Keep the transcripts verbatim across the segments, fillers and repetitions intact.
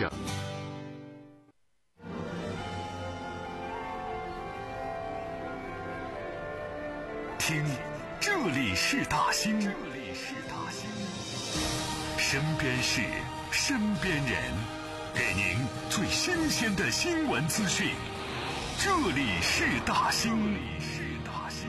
整。听，这里是大兴，这里是大兴，身边事，身边人，给您最新鲜的新闻资讯。这里是大兴，这里是大兴。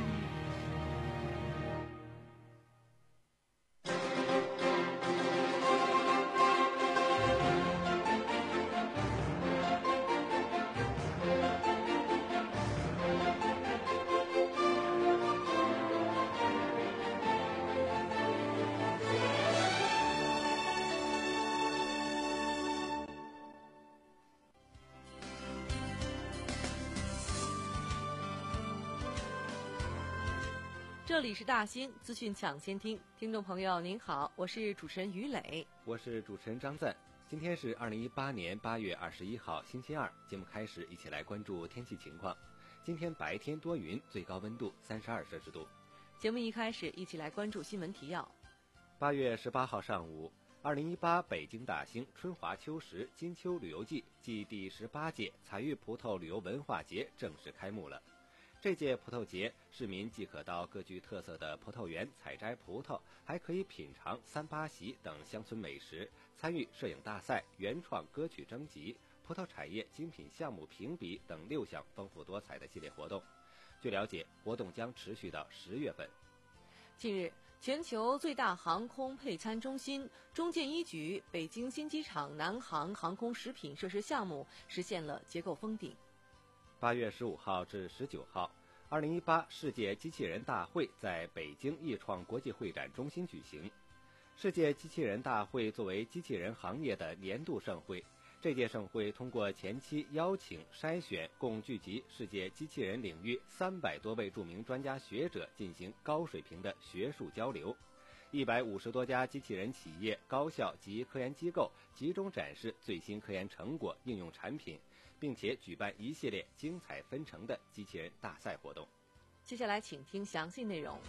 这里是大兴资讯抢先听，听众朋友您好，我是主持人于磊， 我是主持人张赞。今天是二零一八年八月二十一号星期二，节目开始一起来关注天气情况。今天白天多云，最高温度三十二摄氏度。 节目一开始一起来关注新闻提要。 八月十八号上午，二零一八北京大兴春华秋实金秋旅游季暨第十八届彩玉葡萄旅游文化节正式开幕了。这届葡萄节，市民既可到各具特色的葡萄园采摘葡萄，还可以品尝三八席等乡村美食，参与摄影大赛、原创歌曲征集、葡萄产业精品项目评比等六项丰富多彩的系列活动。据了解，活动将持续到十月份。 近日，全球最大航空配餐中心中建一局北京新机场南航航空食品设施项目实现了结构封顶。 八月十五号至十九号，二零一八世界机器人大会在北京易创国际会展中心举行。世界机器人大会作为机器人行业的年度盛会，这届盛会通过前期邀请筛选，共聚集世界机器人领域三百多位著名专家学者进行高水平的学术交流。一百五十多家机器人企业、高校及科研机构集中展示最新科研成果、应用产品，并且举办一系列精彩纷呈的机器人大赛活动。 接下来请听详细内容。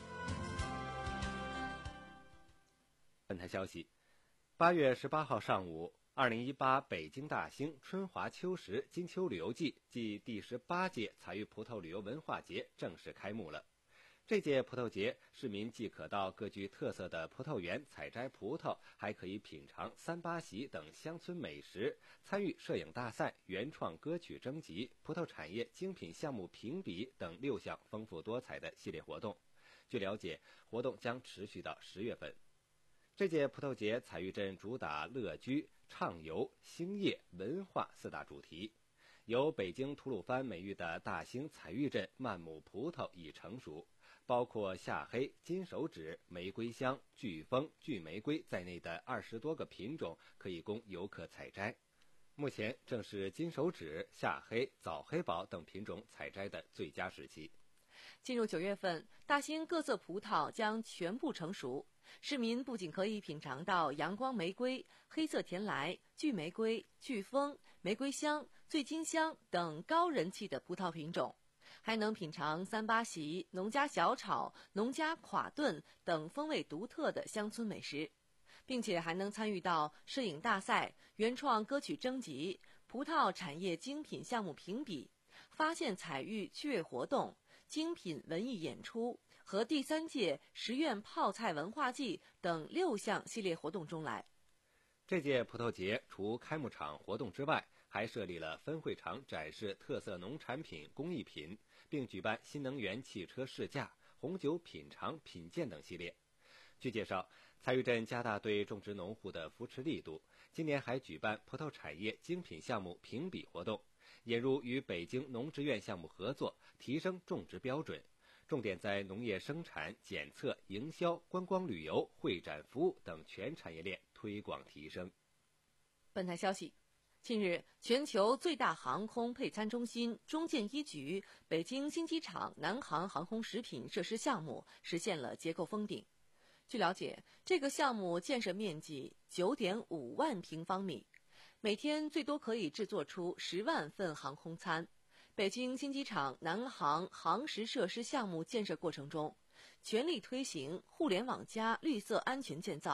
本台消息，八月十八号上午，二零一八北京大兴春华秋实金秋旅游季暨第十八届彩玉葡萄旅游文化节正式开幕了。这届葡萄节，市民既可到各具特色的葡萄园采摘葡萄，还可以品尝三八席等乡村美食，参与摄影大赛、原创歌曲征集、葡萄产业精品项目评比等六项丰富多彩的系列活动。据了解，活动将持续到十月份。这届葡萄节彩玉镇主打乐居、畅游、兴业、文化四大主题。有北京吐鲁番美誉的大兴彩玉镇曼姆葡萄已成熟，包括夏黑、金手指、玫瑰香、巨峰、巨玫瑰在内的二十多个品种可以供游客采摘。目前正是金手指、夏黑、早黑宝等品种采摘的最佳时期。 进入九月份，大兴各色葡萄将全部成熟，市民不仅可以品尝到阳光玫瑰、黑色甜来、巨玫瑰、巨峰、玫瑰香、醉金香等高人气的葡萄品种，还能品尝三八席、农家小炒、农家垮炖等风味独特的乡村美食，并且还能参与到摄影大赛、原创歌曲征集、葡萄产业精品项目评比、发现彩玉趣味活动、精品文艺演出和第三届十院泡菜文化季等六项系列活动中来。 这届葡萄节除开幕场活动之外，还设立了分会场展示特色农产品、工艺品，并举办新能源汽车试驾、红酒品尝、品鉴等系列。据介绍，彩玉镇加大对种植农户的扶持力度，今年还举办葡萄产业精品项目评比活动，引入与北京农职院项目合作，提升种植标准，重点在农业生产、检测、营销、观光旅游、会展服务等全产业链推广提升。 本台消息，近日，全球最大航空配餐中心中建一局北京新机场南航航空食品设施项目实现了结构封顶。据了解，这个项目建设面积 九点五万平方米，每天最多可以制作出十万份航空餐。北京新机场南航航食设施项目建设过程中，全力推行互联网加绿色安全建造，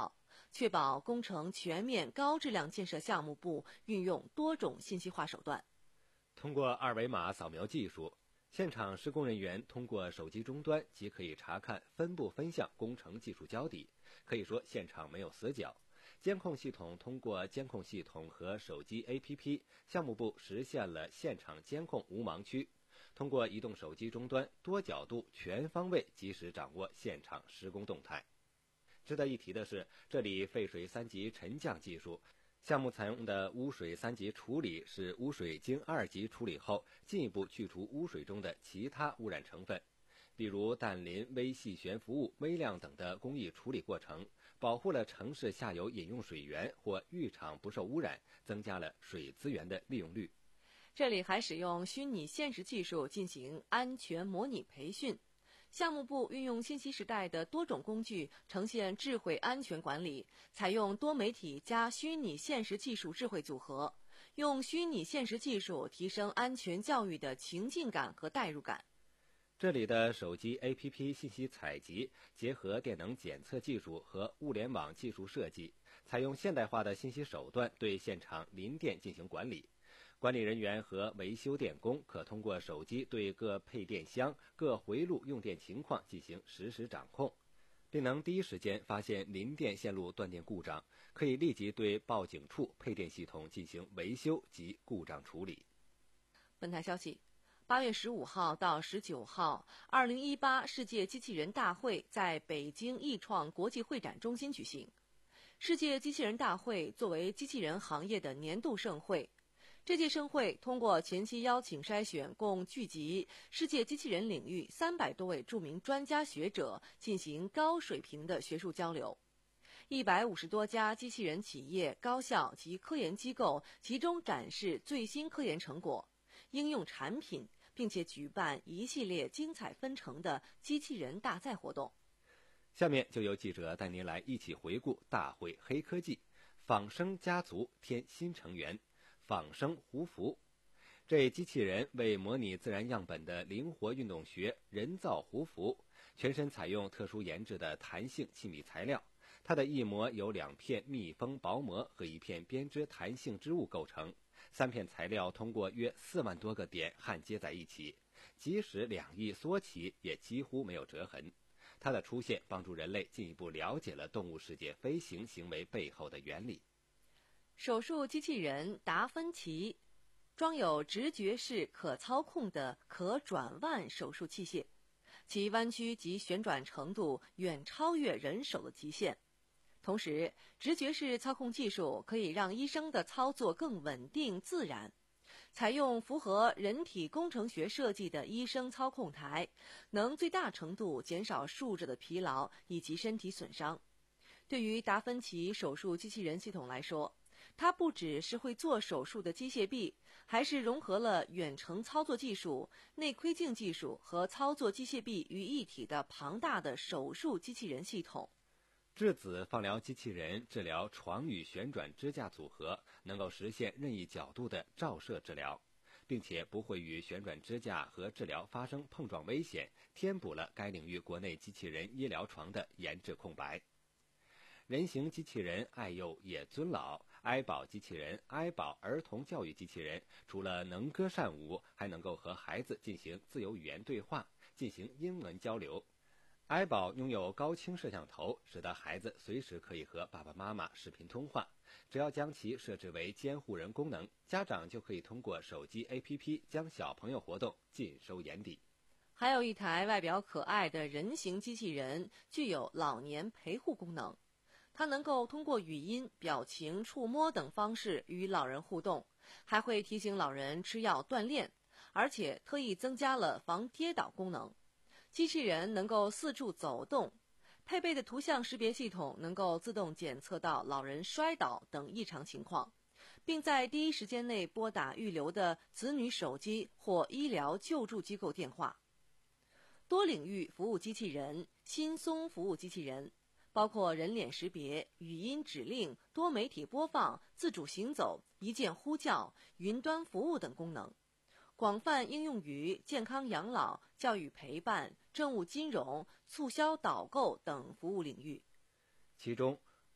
确保工程全面高质量建设项目部运用多种信息化手段。 通过二维码扫描技术，现场施工人员通过手机终端即可以查看分部分项工程技术交底，可以说现场没有死角。监控系统通过监控系统和手机 A P P， 项目部实现了现场监控无盲区。通过移动手机终端，多角度、全方位及时掌握现场施工动态。值得一提的是，这里废水三级沉降技术，项目采用的污水三级处理是污水经二级处理后，进一步去除污水中的其他污染成分，比如氮磷、微细悬浮物、微量等的工艺处理过程，保护了城市下游饮用水源或浴场不受污染，增加了水资源的利用率。 这里还使用虚拟现实技术进行安全模拟培训。项目部运用信息时代的多种工具，呈现智慧安全管理，采用多媒体加虚拟现实技术智慧组合，用虚拟现实技术提升安全教育的情境感和代入感。 这里的手机 A P P 信息采集结合电能检测技术和物联网技术设计，采用现代化的信息手段对现场临电进行管理。管理人员和维修电工可通过手机对各配电箱、各回路用电情况进行实时掌控，并能第一时间发现临电线路断电故障，可以立即对报警处配电系统进行维修及故障处理。 本台消息，八月十五号到十九号，二零一八世界机器人大会在北京易创国际会展中心举行。世界机器人大会作为机器人行业的年度盛会，这届盛会通过前期邀请筛选，共聚集世界机器人领域三百多位著名专家学者，进行高水平的学术交流。一百五十多家机器人企业、高校及科研机构集中展示最新科研成果、应用产品，并且举办一系列精彩纷呈的机器人大赛活动。 下面就由记者带您来一起回顾大会黑科技，仿生家族添新成员。仿生胡服，这机器人为模拟自然样本的灵活运动学人造胡服，全身采用特殊研制的弹性气密材料，它的翼膜由两片密封薄膜和一片编织弹性织物构成，三片材料通过约四万多个点焊接在一起，即使两翼缩起也几乎没有折痕。它的出现帮助人类进一步了解了动物世界飞行行为背后的原理。 手术机器人达芬奇装有直觉式可操控的可转弯手术器械，其弯曲及旋转程度远超越人手的极限。同时，直觉式操控技术可以让医生的操作更稳定自然。采用符合人体工程学设计的医生操控台，能最大程度减少术者的疲劳以及身体损伤。对于达芬奇手术机器人系统来说，它不只是会做手术的机械臂，还是融合了远程操作技术、内窥镜技术和操作机械臂于一体的庞大的手术机器人系统。 质子放疗机器人治疗床与旋转支架组合，能够实现任意角度的照射治疗，并且不会与旋转支架和治疗发生碰撞危险，填补了该领域国内机器人医疗床的研制空白。人形机器人爱幼也尊老，爱宝机器人爱宝儿童教育机器人除了能歌善舞，还能够和孩子进行自由语言对话，进行英文交流。爱宝拥有高清摄像头，使得孩子随时可以和爸爸妈妈视频通话，只要将其设置为监护人功能，家长就可以通过手机 A P P 将小朋友活动尽收眼底。 还有一台外表可爱的人形机器人，具有老年陪护功能。它能够通过语音、表情、触摸等方式与老人互动，还会提醒老人吃药锻炼，而且特意增加了防跌倒功能。机器人能够四处走动，配备的图像识别系统能够自动检测到老人摔倒等异常情况，并在第一时间内拨打预留的子女手机或医疗救助机构电话。多领域服务机器人、新松服务机器人包括人脸识别、语音指令、多媒体播放、自主行走、一键呼叫、云端服务等功能，广泛应用于健康养老、教育陪伴、政务金融、促销导购等服务领域。 其中，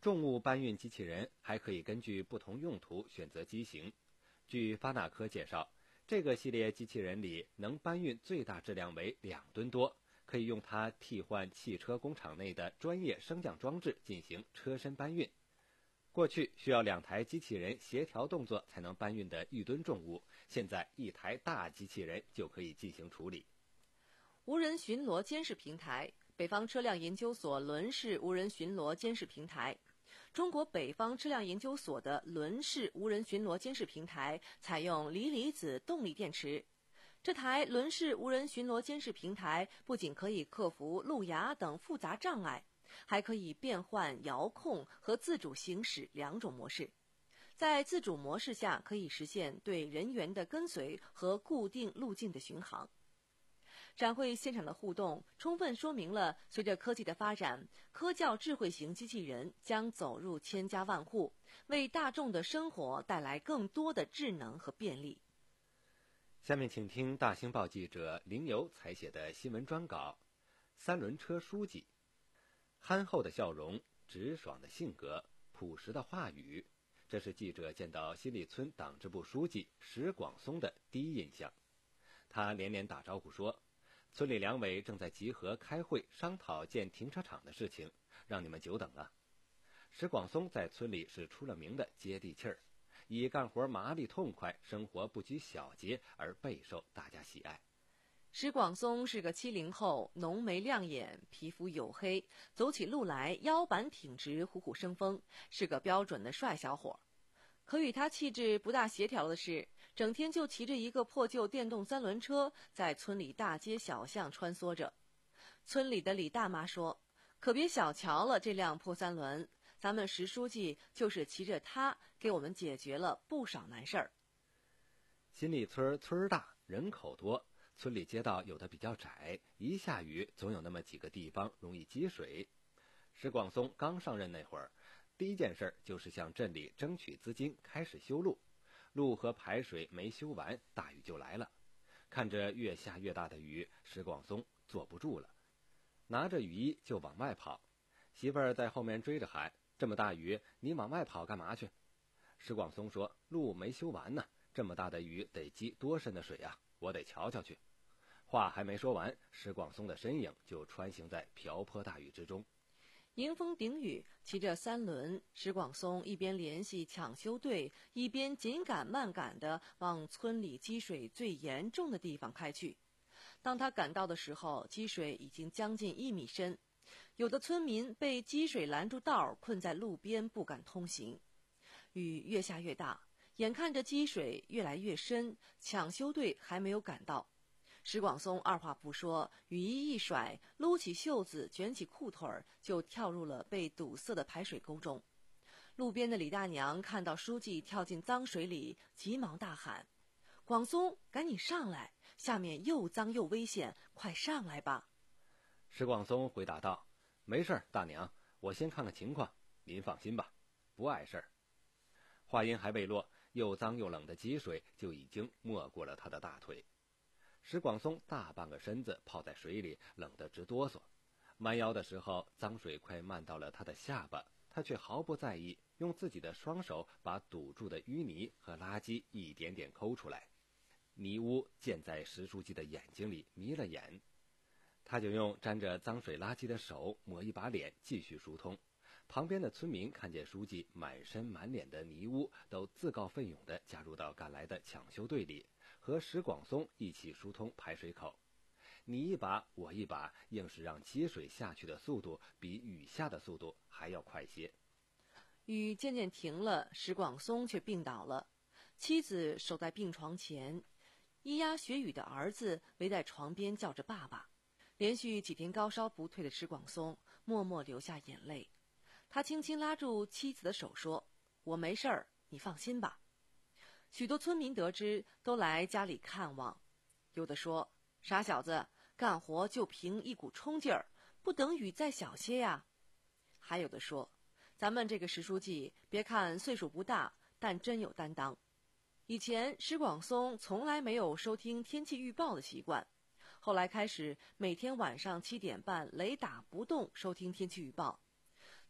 重物搬运机器人还可以根据不同用途选择机型。据发那科介绍，这个系列机器人里能搬运最大质量为两吨多，可以用它替换汽车工厂内的专业升降装置进行车身搬运。过去需要两台机器人协调动作才能搬运的一吨重物，现在一台大机器人就可以进行处理。 无人巡逻监视平台，北方车辆研究所轮式无人巡逻监视平台。中国北方车辆研究所的轮式无人巡逻监视平台采用锂离子动力电池。这台轮式无人巡逻监视平台不仅可以克服路牙等复杂障碍，还可以变换遥控和自主行驶两种模式。在自主模式下，可以实现对人员的跟随和固定路径的巡航。展会现场的互动充分说明了，随着科技的发展，科教智慧型机器人将走入千家万户，为大众的生活带来更多的智能和便利。 下面请听大兴报记者林游采写的新闻专稿：三轮车书记。憨厚的笑容，直爽的性格，朴实的话语，这是记者见到新立村党支部书记石广松的第一印象。他连连打招呼说，村里两委正在集合开会商讨建停车场的事情，让你们久等了。石广松在村里是出了名的接地气儿，以干活麻利痛快，生活不拘小节而备受大家喜爱。 石广松是个七零后，浓眉亮眼，皮肤黝黑，走起路来腰板挺直，虎虎生风，是个标准的帅小伙。可与他气质不大协调的是，整天就骑着一个破旧电动三轮车在村里大街小巷穿梭着。村里的李大妈说，可别小瞧了这辆破三轮，咱们石书记就是骑着它给我们解决了不少难事儿。 新立村村儿大，人口多，村里街道有的比较窄，一下雨总有那么几个地方容易积水。石广松刚上任那会儿，第一件事就是向镇里争取资金开始修路。路和排水没修完，大雨就来了。看着越下越大的雨，石广松坐不住了，拿着雨衣就往外跑。媳妇儿在后面追着喊，这么大雨你往外跑干嘛去？石广松说，路没修完呢，这么大的雨得积多深的水啊，我得瞧瞧去。话还没说完，石广松的身影就穿行在瓢泼大雨之中。 迎风顶雨，骑着三轮，石广松一边联系抢修队，一边紧赶慢赶地往村里积水最严重的地方开去。当他赶到的时候，积水已经将近一米深，有的村民被积水拦住道，困在路边不敢通行。雨越下越大，眼看着积水越来越深，抢修队还没有赶到。石广松二话不说，雨衣一甩，撸起袖子，卷起裤腿儿，就跳入了被堵塞的排水沟中。路边的李大娘看到书记跳进脏水里，急忙大喊：“广松，赶紧上来！下面又脏又危险，快上来吧！” 石广松回答道：“没事儿，大娘，我先看看情况，您放心吧，不碍事儿。”话音还未落，又脏又冷的积水就已经没过了他的大腿。石广松大半个身子泡在水里，冷得直哆嗦。弯腰的时候，脏水快漫到了他的下巴，他却毫不在意，用自己的双手把堵住的淤泥和垃圾一点点抠出来。泥污溅在石书记的眼睛里，迷了眼。他就用沾着脏水垃圾的手抹一把脸，继续疏通。旁边的村民看见书记满身满脸的泥污，都自告奋勇地加入到赶来的抢修队里，和石广松一起疏通排水口。你一把我一把，硬是让积水下去的速度比雨下的速度还要快些。 雨渐渐停了，石广松却病倒了。妻子守在病床前，咿呀学语的儿子围在床边叫着爸爸。连续几天高烧不退的石广松默默流下眼泪。他轻轻拉住妻子的手说：“我没事儿，你放心吧。”许多村民得知，都来家里看望。有的说：“傻小子，干活就凭一股冲劲儿，不等雨再小些呀。”还有的说：“咱们这个石书记，别看岁数不大，但真有担当。”以前石广松从来没有收听天气预报的习惯，后来开始每天晚上七点半雷打不动收听天气预报。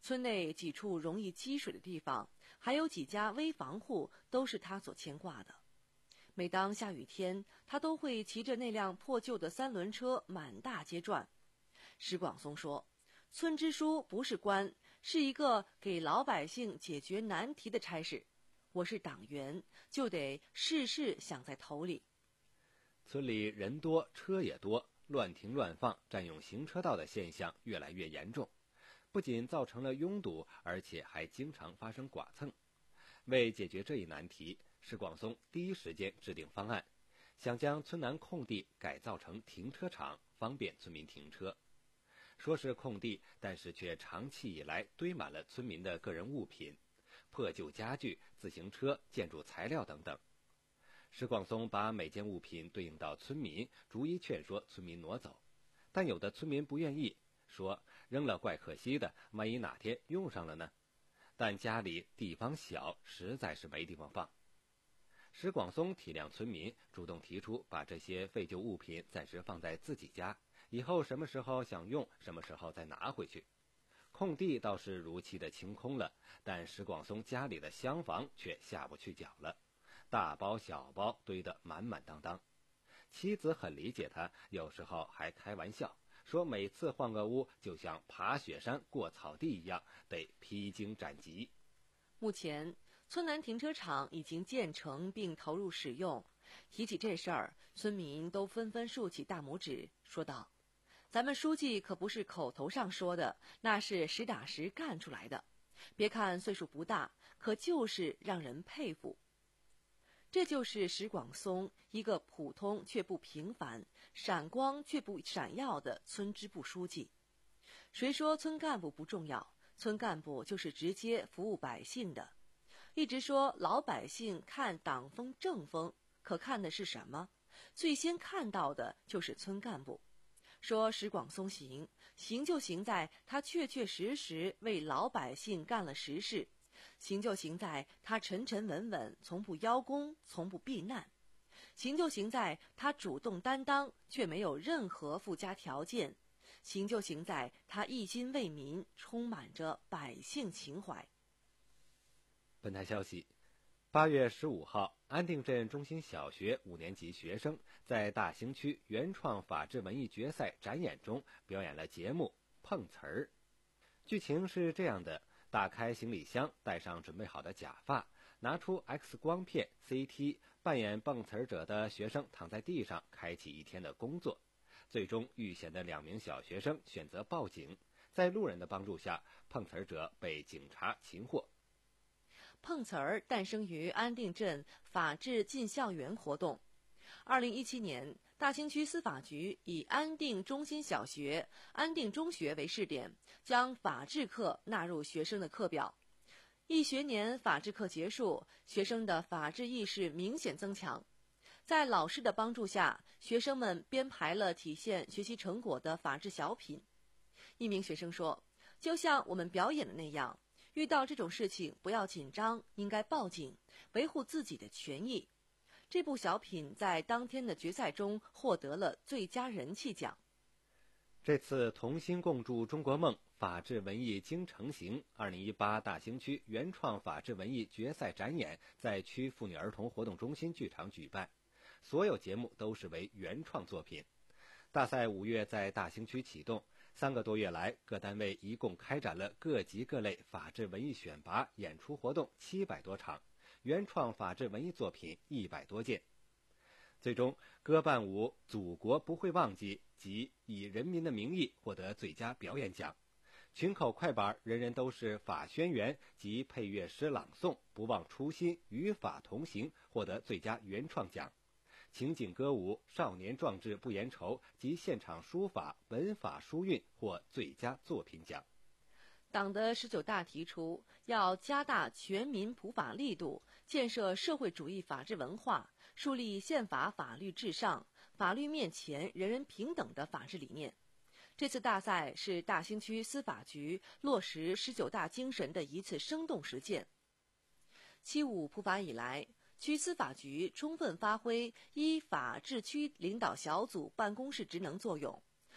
村内几处容易积水的地方，还有几家危房户都是他所牵挂的。每当下雨天，他都会骑着那辆破旧的三轮车满大街转。石广松说，村支书不是官，是一个给老百姓解决难题的差事。我是党员，就得事事想在头里。 村里人多车也多，乱停乱放占用行车道的现象越来越严重，不仅造成了拥堵，而且还经常发生剐蹭。为解决这一难题，石广松第一时间制定方案，想将村南空地改造成停车场，方便村民停车。说是空地，但是却长期以来堆满了村民的个人物品，破旧家具、自行车、建筑材料等等。石广松把每件物品对应到村民，逐一劝说村民挪走，但有的村民不愿意，说扔了怪可惜的，万一哪天用上了呢？但家里地方小，实在是没地方放。石广松体谅村民，主动提出把这些废旧物品暂时放在自己家，以后什么时候想用，什么时候再拿回去。空地倒是如期的清空了，但石广松家里的厢房却下不去脚了，大包小包堆得满满当当。妻子很理解他，有时候还开玩笑说，每次换个屋就像爬雪山过草地一样，得披荆斩棘。 目前村南停车场已经建成并投入使用，提起这事儿，村民都纷纷竖起大拇指，说道，咱们书记可不是口头上说的，那是实打实干出来的。别看岁数不大，可就是让人佩服。这就是石广松一个普通却不平凡、闪光却不闪耀的村支部书记。谁说村干部不重要？村干部就是直接服务百姓的。一直说老百姓看党风政风，可看的是什么？最先看到的就是村干部。说石广松行，行就行在他确确实实为老百姓干了实事，行就行在他沉沉稳稳，从不邀功，从不避难，行就行在他主动担当，却没有任何附加条件，行就行在他一心为民，充满着百姓情怀。 本台消息，八月十五号，安定镇中心小学五年级学生在大兴区原创法治文艺决赛展演中表演了节目《碰瓷儿》。剧情是这样的：打开行李箱，戴上准备好的假发，拿出 X 光片 C T， 扮演碰瓷儿者的学生躺在地上，开启一天的工作。最终遇险的两名小学生选择报警，在路人的帮助下，碰瓷儿者被警察擒获。 碰瓷儿诞生于安定镇法治进校园活动。二零一七年，大兴区司法局以安定中心小学、安定中学为试点，将法治课纳入学生的课表。一学年法治课结束，学生的法治意识明显增强。在老师的帮助下，学生们编排了体现学习成果的法治小品。一名学生说，就像我们表演的那样，遇到这种事情不要紧张，应该报警，维护自己的权益。这部小品在当天的决赛中获得了最佳人气奖。 这次同心共筑中国梦法治文艺精诚行二零一八大兴区原创法治文艺决赛展演在区妇女儿童活动中心剧场举办，所有节目都是为原创作品。大赛五月在大兴区启动，三个多月来，各单位一共开展了各级各类法治文艺选拔演出活动七百多场，原创法治文艺作品一百多件。最终，歌伴舞《祖国不会忘记》及以人民的名义获得最佳表演奖。群口快板人人都是法宣言及配乐诗朗诵不忘初心与法同行获得最佳原创奖。情景歌舞少年壮志不言愁及现场书法文法书韵获最佳作品奖。 党的十九大提出要加大全民普法力度，建设社会主义法治文化，树立宪法法律至上、法律面前人人平等的法治理念。这次大赛是大兴区司法局落实十九大精神的一次生动实践。七五普法以来，区司法局充分发挥依法治区领导小组办公室职能作用，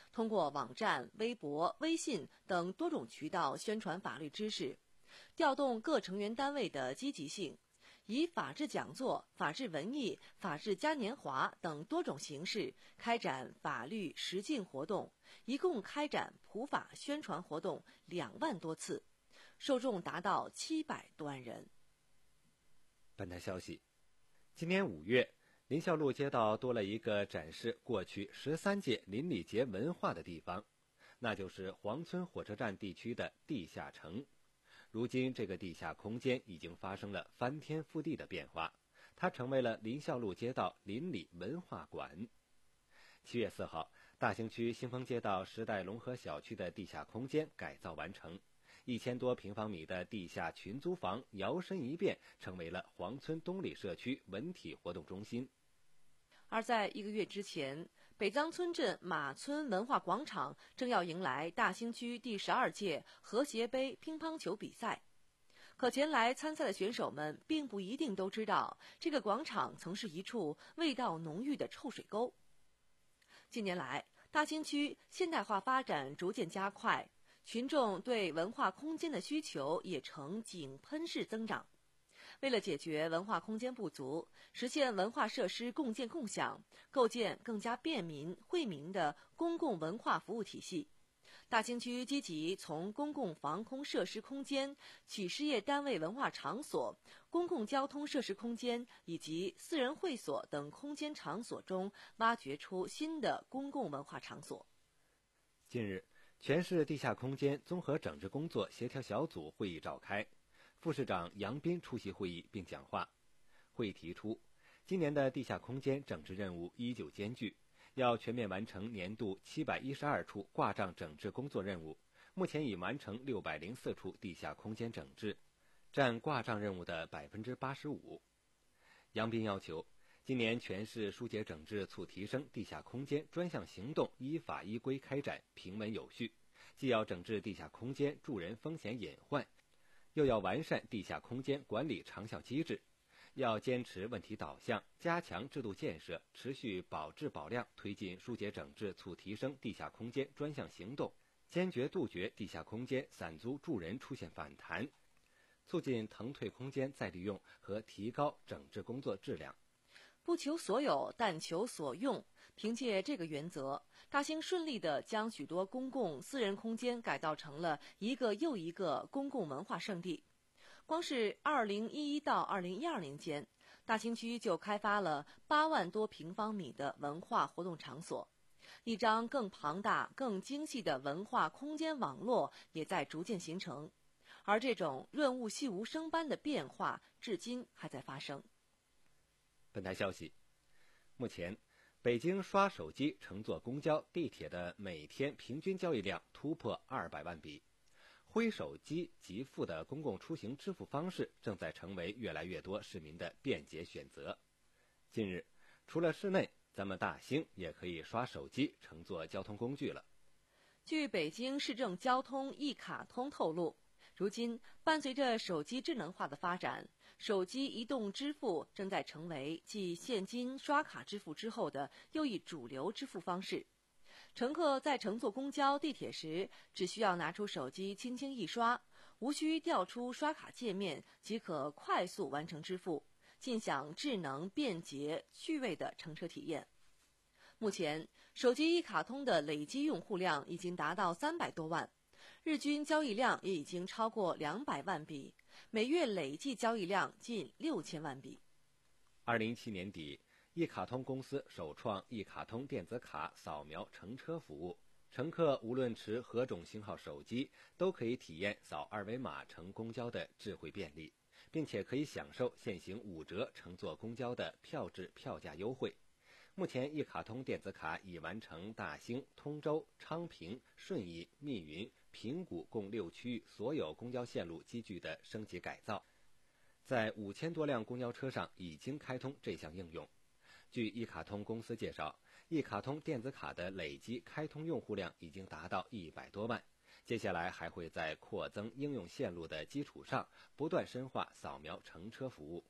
通过网站、微博、微信等多种渠道宣传法律知识，调动各成员单位的积极性，以法治讲座、法治文艺、法治嘉年华等多种形式开展法律实践活动，一共开展普法宣传活动两万多次，受众达到七百多万人。 本台消息，今年五月，临孝路街道多了一个展示过去十三届邻里节文化的地方，那就是黄村火车站地区的地下城。如今这个地下空间已经发生了翻天覆地的变化，它成为了临孝路街道邻里文化馆。七月四号，大兴区新丰街道时代龙河小区的地下空间改造完成，一千多平方米的地下群租房摇身一变，成为了黄村东里社区文体活动中心。 而在一个月之前，北藏村镇马村文化广场正要迎来大兴区第十二届和谐杯乒乓球比赛。可前来参赛的选手们并不一定都知道，这个广场曾是一处味道浓郁的臭水沟。近年来，大兴区现代化发展逐渐加快，群众对文化空间的需求也呈井喷式增长。为了解决文化空间不足，实现文化设施共建共享，构建更加便民惠民的公共文化服务体系，大兴区积极从公共防空设施空间、企事业单位文化场所、公共交通设施空间以及私人会所等空间场所中挖掘出新的公共文化场所。 近日，全市地下空间综合整治工作协调小组会议召开，副市长杨斌出席会议并讲话。会议提出，今年的地下空间整治任务依旧艰巨，要全面完成年度七百一十二处挂账整治工作任务，目前已完成六百零四处地下空间整治，占挂账任务的百分之八十五。杨斌要求，今年全市疏解整治促提升地下空间专项行动依法依规开展，平稳有序，既要整治地下空间助人风险隐患，又要完善地下空间管理长效机制，要坚持问题导向，加强制度建设，持续保质保量推进疏解整治促提升地下空间专项行动，坚决杜绝地下空间散租助人出现反弹，促进腾退空间再利用和提高整治工作质量。 不求所有，但求所用。凭借这个原则，大兴顺利地将许多公共私人空间改造成了一个又一个公共文化胜地。光是二零一一到二零一二年间，大兴区就开发了八万多平方米的文化活动场所，一张更庞大、更精细的文化空间网络也在逐渐形成。而这种润物细无声般的变化，至今还在发生。 本台消息，目前北京刷手机乘坐公交、地铁的每天平均交易量突破二百万笔，挥手机即付的公共出行支付方式正在成为越来越多市民的便捷选择。近日，除了市内，咱们大兴也可以刷手机乘坐交通工具了。 据北京市政交通一卡通透露，如今伴随着手机智能化的发展，手机移动支付正在成为继现金刷卡支付之后的又一主流支付方式。乘客在乘坐公交、地铁时，只需要拿出手机轻轻一刷，无需调出刷卡界面，即可快速完成支付，尽享智能、便捷、趣味的乘车体验。目前，手机一卡通的累计用户量已经达到三百多万，日均交易量也已经超过两百万笔，每月累计交易量近六千万笔。 二零一七年底，一卡通公司首创一卡通电子卡扫描乘车服务，乘客无论持何种型号手机，都可以体验扫二维码乘公交的智慧便利，并且可以享受现行五折乘坐公交的票制票价优惠。目前，一卡通电子卡已完成大兴、通州、昌平、顺义、密云、平谷共六区域所有公交线路机具的升级改造，在五千多辆公交车上已经开通这项应用。据一卡通公司介绍，一卡通电子卡的累计开通用户量已经达到一百多万，接下来还会在扩增应用线路的基础上，不断深化扫描乘车服务。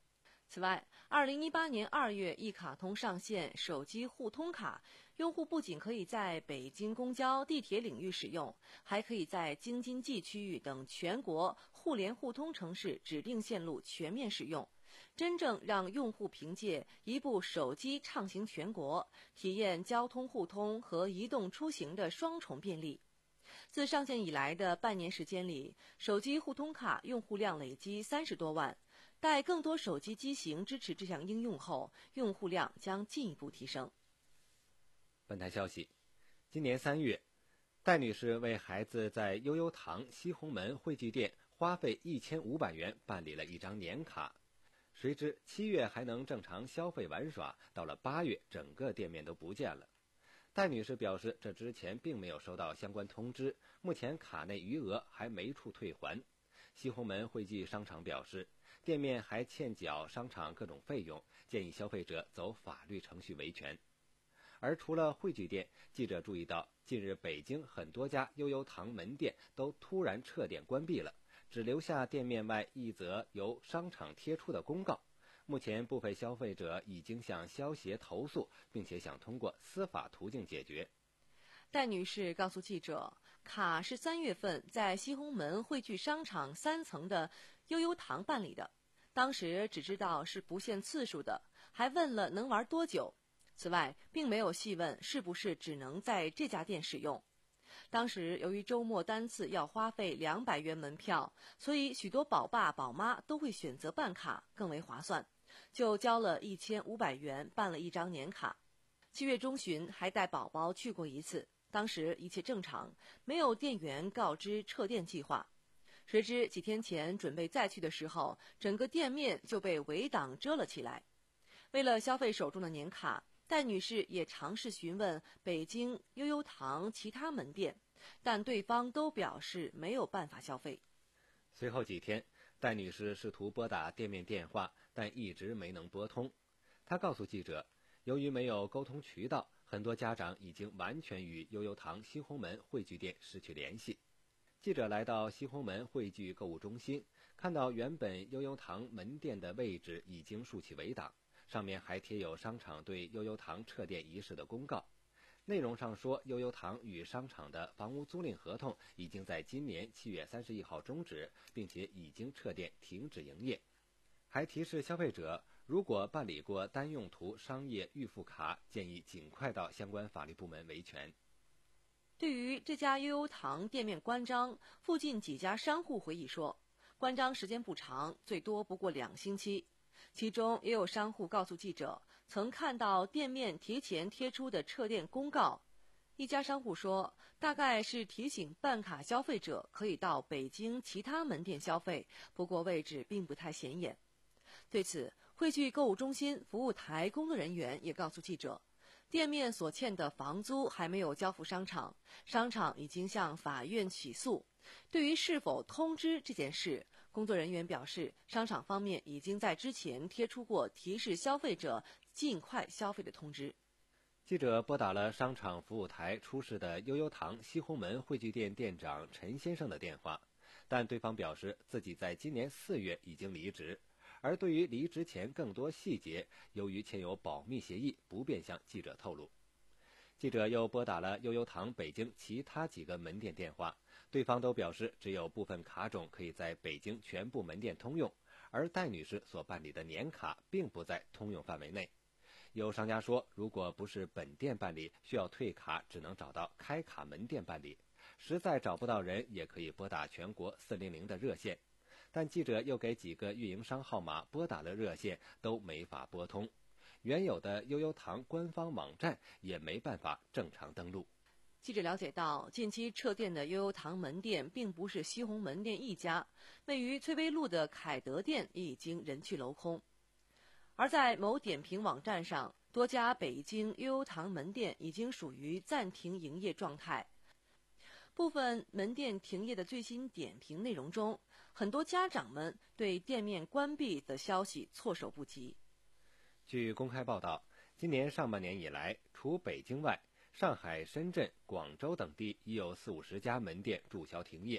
此外，二零一八年二月，一卡通上线手机互通卡，用户不仅可以在北京公交、地铁领域使用，还可以在京津冀区域等全国互联互通城市指定线路全面使用，真正让用户凭借一部手机畅行全国，体验交通互通和移动出行的双重便利。自上线以来的半年时间里，手机互通卡用户量累积三十多万。待更多手机机型支持这项应用后，用户量将进一步提升。 本台消息，今年三月，戴女士为孩子在悠悠堂西红门汇聚店花费一千五百元办理了一张年卡，谁知七月还能正常消费玩耍，到了八月，整个店面都不见了。戴女士表示，这之前并没有收到相关通知，目前卡内余额还没处退还。西红门汇聚商场表示，店面还欠缴商场各种费用，建议消费者走法律程序维权。而除了汇聚店，记者注意到，近日北京很多家悠悠堂门店都突然撤店关闭了，只留下店面外一则由商场贴出的公告。目前部分消费者已经向消协投诉，并且想通过司法途径解决。 戴女士告诉记者，卡是三月份在西红门汇聚商场三层的悠悠堂办理的，当时只知道是不限次数的，还问了能玩多久。此外，并没有细问是不是只能在这家店使用。当时由于周末单次要花费两百元门票，所以许多宝爸宝妈都会选择办卡，更为划算，就交了一千五百元办了一张年卡。七月中旬还带宝宝去过一次，当时一切正常，没有店员告知撤店计划。谁知几天前准备再去的时候，整个店面就被围挡遮了起来。为了消费手中的年卡，戴女士也尝试询问北京悠悠堂其他门店，但对方都表示没有办法消费。 随后几天，戴女士试图拨打店面电话，但一直没能拨通。她告诉记者，由于没有沟通渠道，很多家长已经完全与悠悠堂西红门汇聚店失去联系。记者来到西红门汇聚购物中心，看到原本悠悠堂门店的位置已经竖起围挡，上面还贴有商场对悠悠堂撤店一事的公告。内容上说，悠悠堂与商场的房屋租赁合同已经在今年七月三十一号终止，并且已经撤店停止营业。还提示消费者，如果办理过单用途商业预付卡，建议尽快到相关法律部门维权。 对于这家悠悠堂店面关张，附近几家商户回忆说，关张时间不长，最多不过两星期。其中也有商户告诉记者，曾看到店面提前贴出的撤店公告。一家商户说，大概是提醒办卡消费者可以到北京其他门店消费，不过位置并不太显眼。对此，汇聚购物中心服务台工作人员也告诉记者，店面所欠的房租还没有交付商场，商场已经向法院起诉。对于是否通知这件事，工作人员表示，商场方面已经在之前贴出过提示消费者尽快消费的通知。 记者拨打了商场服务台出事的悠悠堂西红门汇聚店店长陈先生的电话，但对方表示自己在今年四月已经离职，而对于离职前更多细节，由于签有保密协议，不便向记者透露。记者又拨打了悠悠堂北京其他几个门店电话，对方都表示只有部分卡种可以在北京全部门店通用，而戴女士所办理的年卡并不在通用范围内。有商家说，如果不是本店办理，需要退卡，只能找到开卡门店办理，实在找不到人，也可以拨打全国四零零的热线。但记者又给几个运营商号码拨打了热线，都没法拨通。原有的悠悠堂官方网站也没办法正常登录。 记者了解到，近期撤店的悠悠堂门店并不是西红门店一家，位于翠微路的凯德店也已经人去楼空。而在某点评网站上，多家北京悠悠堂门店已经属于暂停营业状态。部分门店停业的最新点评内容中，很多家长们对店面关闭的消息措手不及。 据公开报道，今年上半年以来，除北京外，上海、深圳、广州等地已有四五十家门店注销停业。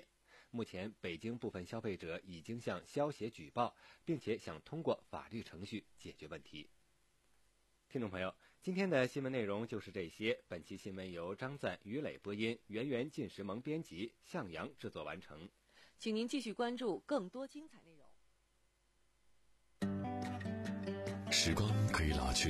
目前北京部分消费者已经向消协举报，并且想通过法律程序解决问题。听众朋友，今天的新闻内容就是这些。本期新闻由张赞、于磊播音，圆圆、晋时萌编辑，向阳制作完成。 请您继续关注更多精彩内容。 时光可以老去。